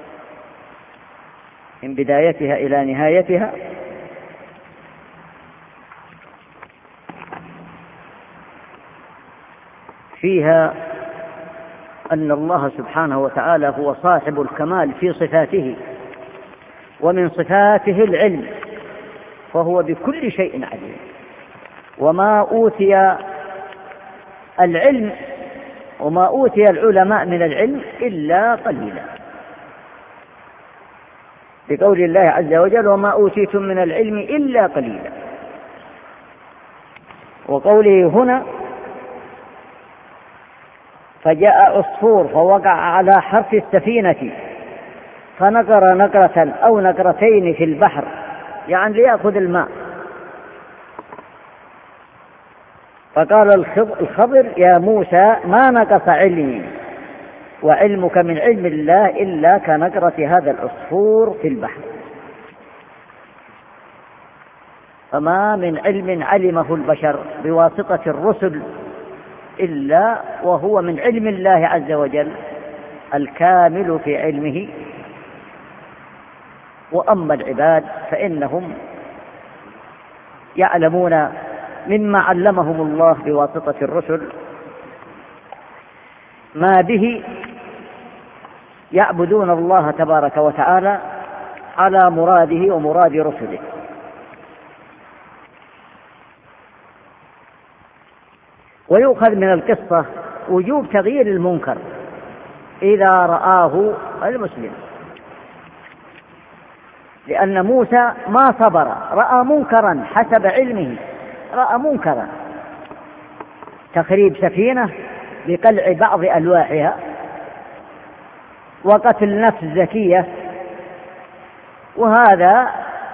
من بدايتها إلى نهايتها، فيها أن الله سبحانه وتعالى هو صاحب الكمال في صفاته، ومن صفاته العلم، فهو بكل شيء عليم. وما أوتي العلم وما أوتي العلماء من العلم إلا قليلا، بقول الله عز وجل: وما أوتيتم من العلم إلا قليلا. وقوله هنا: فجاء عصفور فوقع على حرف السفينة فنقر نقرة أو نقرتين في البحر، يعني ليأخذ الماء. فقال الخضر: يا موسى ما نقص علمي وعلمك من علم الله إلا كنقرة هذا العصفور في البحر. فما من علم علمه البشر بواسطة الرسل إلا وهو من علم الله عز وجل الكامل في علمه. وأما العباد فإنهم يعلمون مما علمهم الله بواسطة الرسل ما به يعبدون الله تبارك وتعالى على مراده ومراد رسله. ويؤخذ من القصة وجوب تغيير المنكر إذا رآه المسلم، لأن موسى ما صبر، رأى منكرا حسب علمه، رأى منكرا تخريب سفينة بقلع بعض ألواحها وقتل نفس زكية، وهذا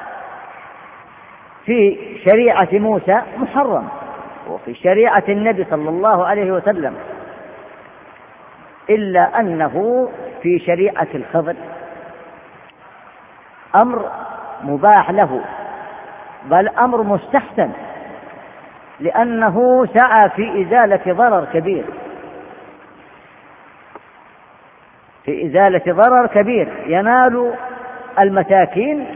في شريعة موسى محرم، وفي شريعة النبي صلى الله عليه وسلم، إلا أنه في شريعة الخضر أمر مباح له، بل أمر مستحسن، لأنه سعى في إزالة ضرر كبير، في إزالة ضرر كبير ينال المساكين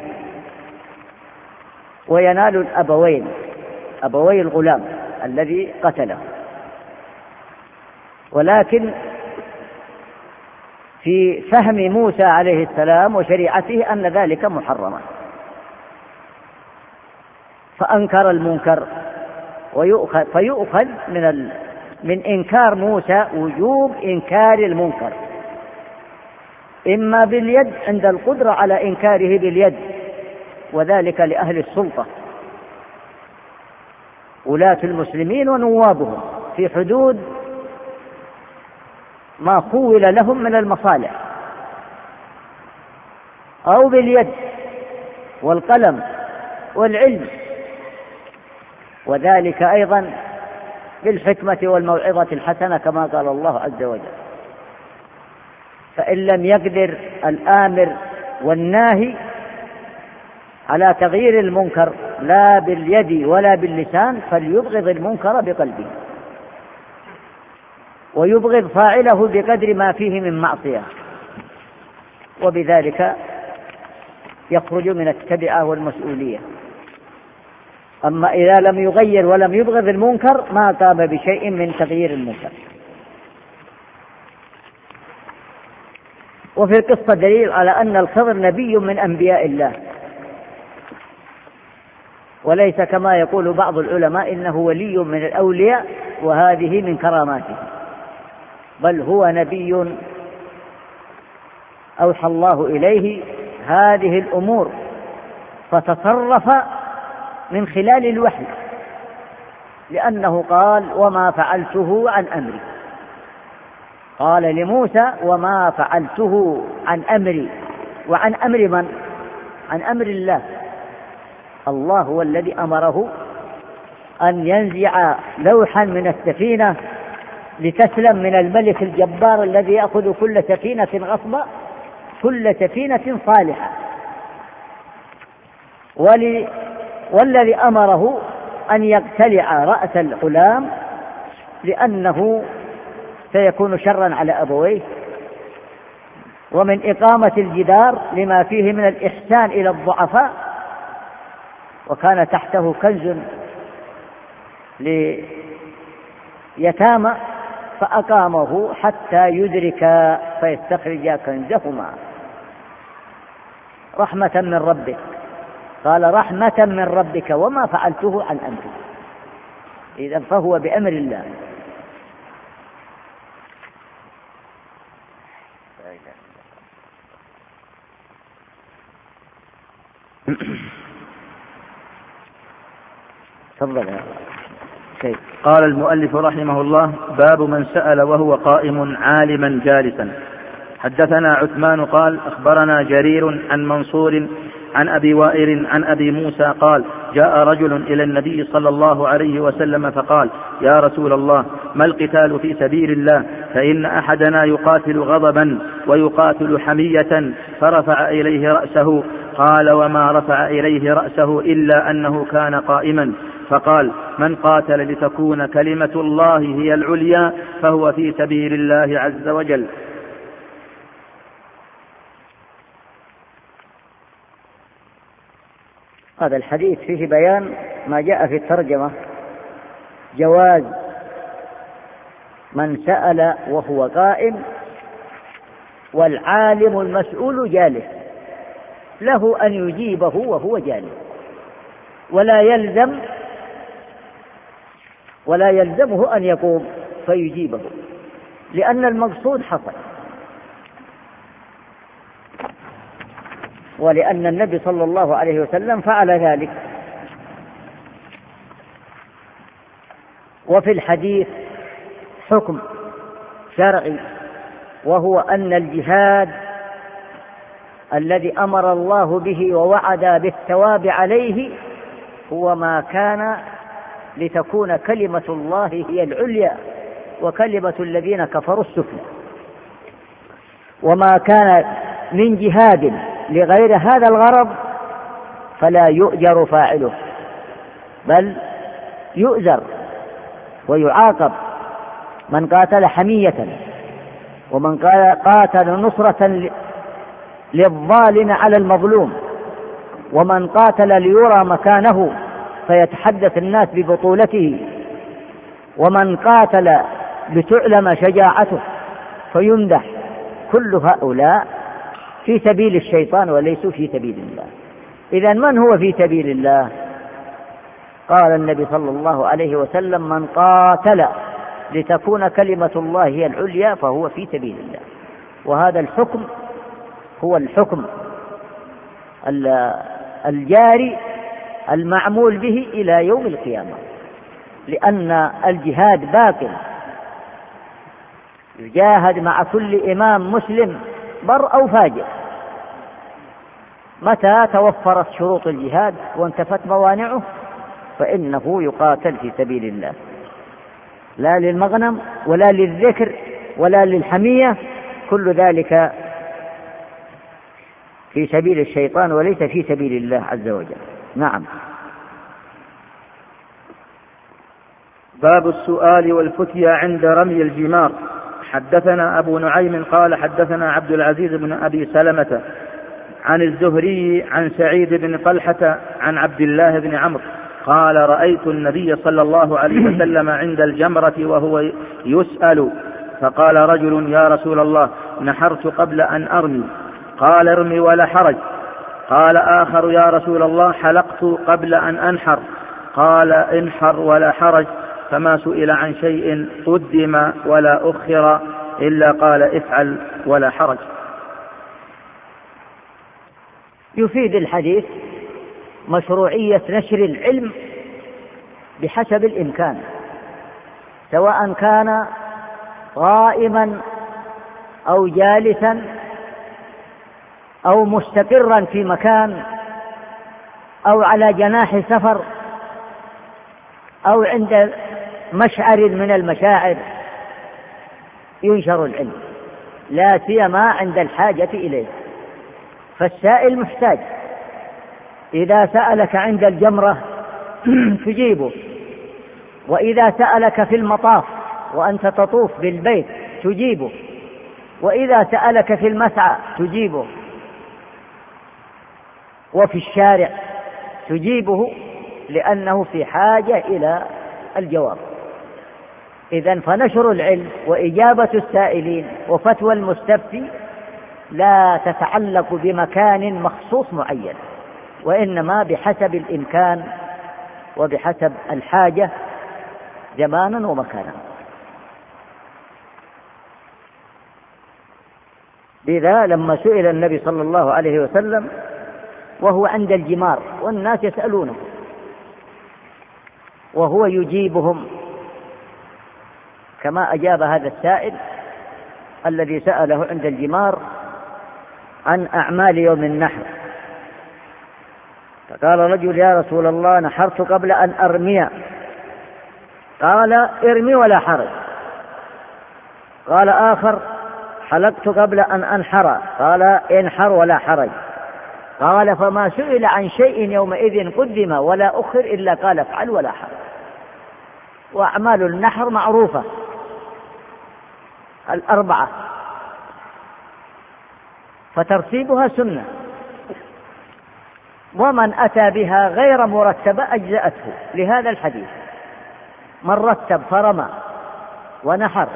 وينال الأبوين، أبوي الغلام الذي قتله. ولكن في فهم موسى عليه السلام وشريعته أن ذلك محرما، فأنكر المنكر، فيؤخذ من إنكار موسى وجوب إنكار المنكر، إما باليد عند القدرة على إنكاره باليد، وذلك لأهل السلطة ولاة المسلمين ونوابهم في حدود ما خول لهم من المصالح، أو باليد والقلم والعلم، وذلك أيضا بالحكمة والموعظة الحسنة كما قال الله عز وجل. فإن لم يقدر الآمر والناهي على تغيير المنكر لا باليد ولا باللسان فليبغض المنكر بقلبه، ويبغض فاعله بقدر ما فيه من معصية، وبذلك يخرج من التبعة والمسؤولية. أما إذا لم يغير ولم يبغض المنكر ما قام بشيء من تغيير المنكر. وفي القصة دليل على أن الخضر نبي من أنبياء الله، وليس كما يقول بعض العلماء إنه ولي من الأولياء وهذه من كراماته، بل هو نبي أوحى الله إليه هذه الأمور فتصرف من خلال الوحي، لأنه قال: وما فعلته عن أمري. قال لموسى: وما فعلته عن أمري. وعن أمر من؟ عن أمر الله. الله هو الذي أمره أن ينزع لوحا من السفينة لتسلم من الملك الجبار الذي يأخذ كل سفينة غصبا، كل سفينة صالحة، والذي أمره أن يقتلع رأس الغلام لأنه سيكون شرا على أبويه، ومن إقامة الجدار لما فيه من الإحسان إلى الضعفاء، وكان تحته كنز ليتامى فأقامه حتى يدرك فيستخرج كنزهما رحمة من ربك. قال رحمة من ربك وما فعلته عن أمري. إذن فهو بأمر الله. تفضل يا شيخ. قال المؤلف رحمه الله: باب من سأل وهو قائم عالما جالسا. حدثنا عثمان قال: أخبرنا جرير عن منصور عن أبي وائل عن أبي موسى قال: جاء رجل إلى النبي صلى الله عليه وسلم فقال: يا رسول الله، ما القتال في سبيل الله؟ فإن أحدنا يقاتل غضبا ويقاتل حمية. فرفع إليه رأسه. قال: وما رفع إليه رأسه إلا أنه كان قائما. فقال: من قاتل لتكون كلمة الله هي العليا فهو في سبيل الله عز وجل. هذا الحديث فيه بيان ما جاء في الترجمة: جواز من سأل وهو قائم والعالم المسؤول جالس، له أن يجيبه وهو جالس، ولا يلزمه أن يقوم فيجيبه، لأن المقصود حصل، ولأن النبي صلى الله عليه وسلم فعل ذلك. وفي الحديث حكم شرعي، وهو أن الجهاد الذي أمر الله به ووعد بالثواب عليه هو ما كان لتكون كلمة الله هي العليا وكلمة الذين كفروا السفلى. وما كان من جهاد لغير هذا الغرض فلا يؤجر فاعله، بل يؤزر ويعاقب من قاتل حمية، ومن قاتل نصرة للظالم على المظلوم، ومن قاتل ليرى مكانه فيتحدث الناس ببطولته، ومن قاتل لتعلم شجاعته فيمدح. كل هؤلاء في سبيل الشيطان وليسوا في سبيل الله. إذن من هو في سبيل الله؟ قال النبي صلى الله عليه وسلم: من قاتل لتكون كلمة الله هي العليا فهو في سبيل الله. وهذا الحكم هو الحكم الجاري المعمول به إلى يوم القيامة، لأن الجهاد باق، يجاهد مع كل إمام مسلم بر أو فاجر. متى توفرت شروط الجهاد وانتفت موانعه فإنه يقاتل في سبيل الله، لا للمغنم ولا للذكر ولا للحمية، كل ذلك في سبيل الشيطان وليس في سبيل الله عز وجل. نعم. باب السؤال والفتيا عند رمي الجمار. حدثنا أبو نعيم قال: حدثنا عبد العزيز بن أبي سلمة عن الزهري عن سعيد بن طلحة عن عبد الله بن عمرو قال: رأيت النبي صلى الله عليه وسلم عند الجمرة وهو يسأل، فقال رجل: يا رسول الله، نحرت قبل أن أرمي. قال: ارمي ولا حرج. قال آخر: يا رسول الله، حلقت قبل أن أنحر. قال: انحر ولا حرج. فما سئل عن شيء قدم ولا أخر إلا قال: افعل ولا حرج. يفيد الحديث مشروعية نشر العلم بحسب الإمكان، سواء كان قائما أو جالسا أو مستقرا في مكان أو على جناح سفر أو عند مشعر من المشاعر، ينشر العلم، لا سيما عند الحاجة إليه. فالسائل محتاج، إذا سألك عند الجمرة تجيبه، وإذا سألك في المطاف وأنت تطوف بالبيت تجيبه، وإذا سألك في المسعى تجيبه، وفي الشارع تجيبه، لأنه في حاجة إلى الجواب. إذن فنشر العلم وإجابة السائلين وفتوى المستفتي لا تتعلق بمكان مخصوص معين، وإنما بحسب الإمكان وبحسب الحاجة زمانا ومكانا. لذا لما سئل النبي صلى الله عليه وسلم وهو عند الجمار والناس يسألونه وهو يجيبهم كما أجاب هذا السائل الذي سأله عند الجمار عن أعمال يوم النحر، فقال رجل: يا رسول الله نحرت قبل أن أرمي. قال: ارمي ولا حرج. قال آخر: حلقت قبل أن أنحر. قال: انحر ولا حرج. قال: فما سئل عن شيء يومئذ قدم ولا أخر إلا قال افعل ولا حرج. وأعمال النحر معروفة الأربعة، فترتيبها سنة، ومن أتى بها غير مرتبة أجزأته لهذا الحديث. من رتب فرمى ونحر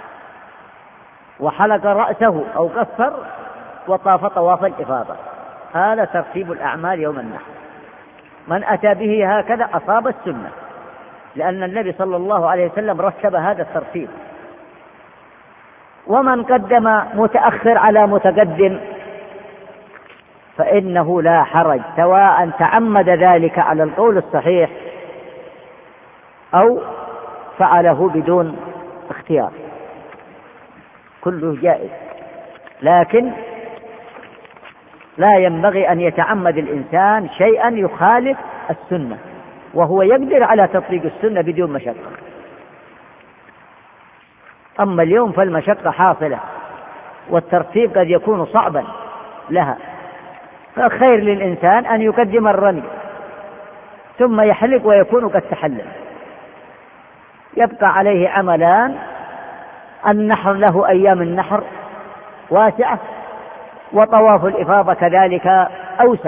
وحلق رأسه أو قصر وطاف طواف الإفاضة، هذا ترتيب الأعمال يوم النحر. من أتى به هكذا أصاب السنة، لأن النبي صلى الله عليه وسلم رتب هذا الترتيب. ومن قدم متأخر على متقدم فإنه لا حرج، سواء تعمد ذلك على القول الصحيح أو فعله بدون اختيار، كله جائز. لكن لا ينبغي أن يتعمد الإنسان شيئا يخالف السنة وهو يقدر على تطبيق السنة بدون مشقة. أما اليوم فالمشقة حاصلة والترتيب قد يكون صعبا لها، فخير للإنسان أن يقدم الرمي ثم يحلق ويكون قد تحلل. يبقى عليه عملان: النحر له أيام النحر واسعة، وطواف الإفاضة كذلك أوسع.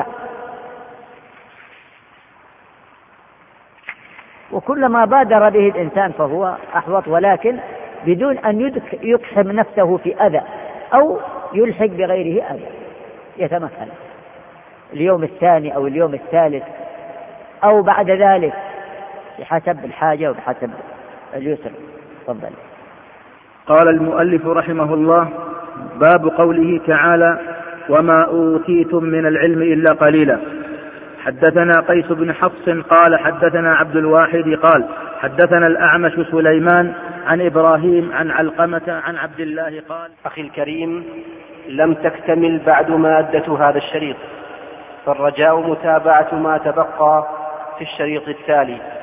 وكلما بادر به الإنسان فهو أحوط، ولكن بدون أن يقحم نفسه في أذى أو يلحق بغيره أذى، يتمكن اليوم الثاني أو اليوم الثالث أو بعد ذلك بحسب الحاجة وبحسب اليسر. تفضل. قال المؤلف رحمه الله: باب قوله تعالى: وما أوتيتم من العلم إلا قليلا. حدثنا قيس بن حفص قال حدثنا عبد الواحد قال حدثنا الأعمش سليمان عن إبراهيم عن علقمة عن عبد الله قال: أخي الكريم، لم تكتمل بعد مادة هذا الشريط، فالرجاء متابعة ما تبقى في الشريط التالي.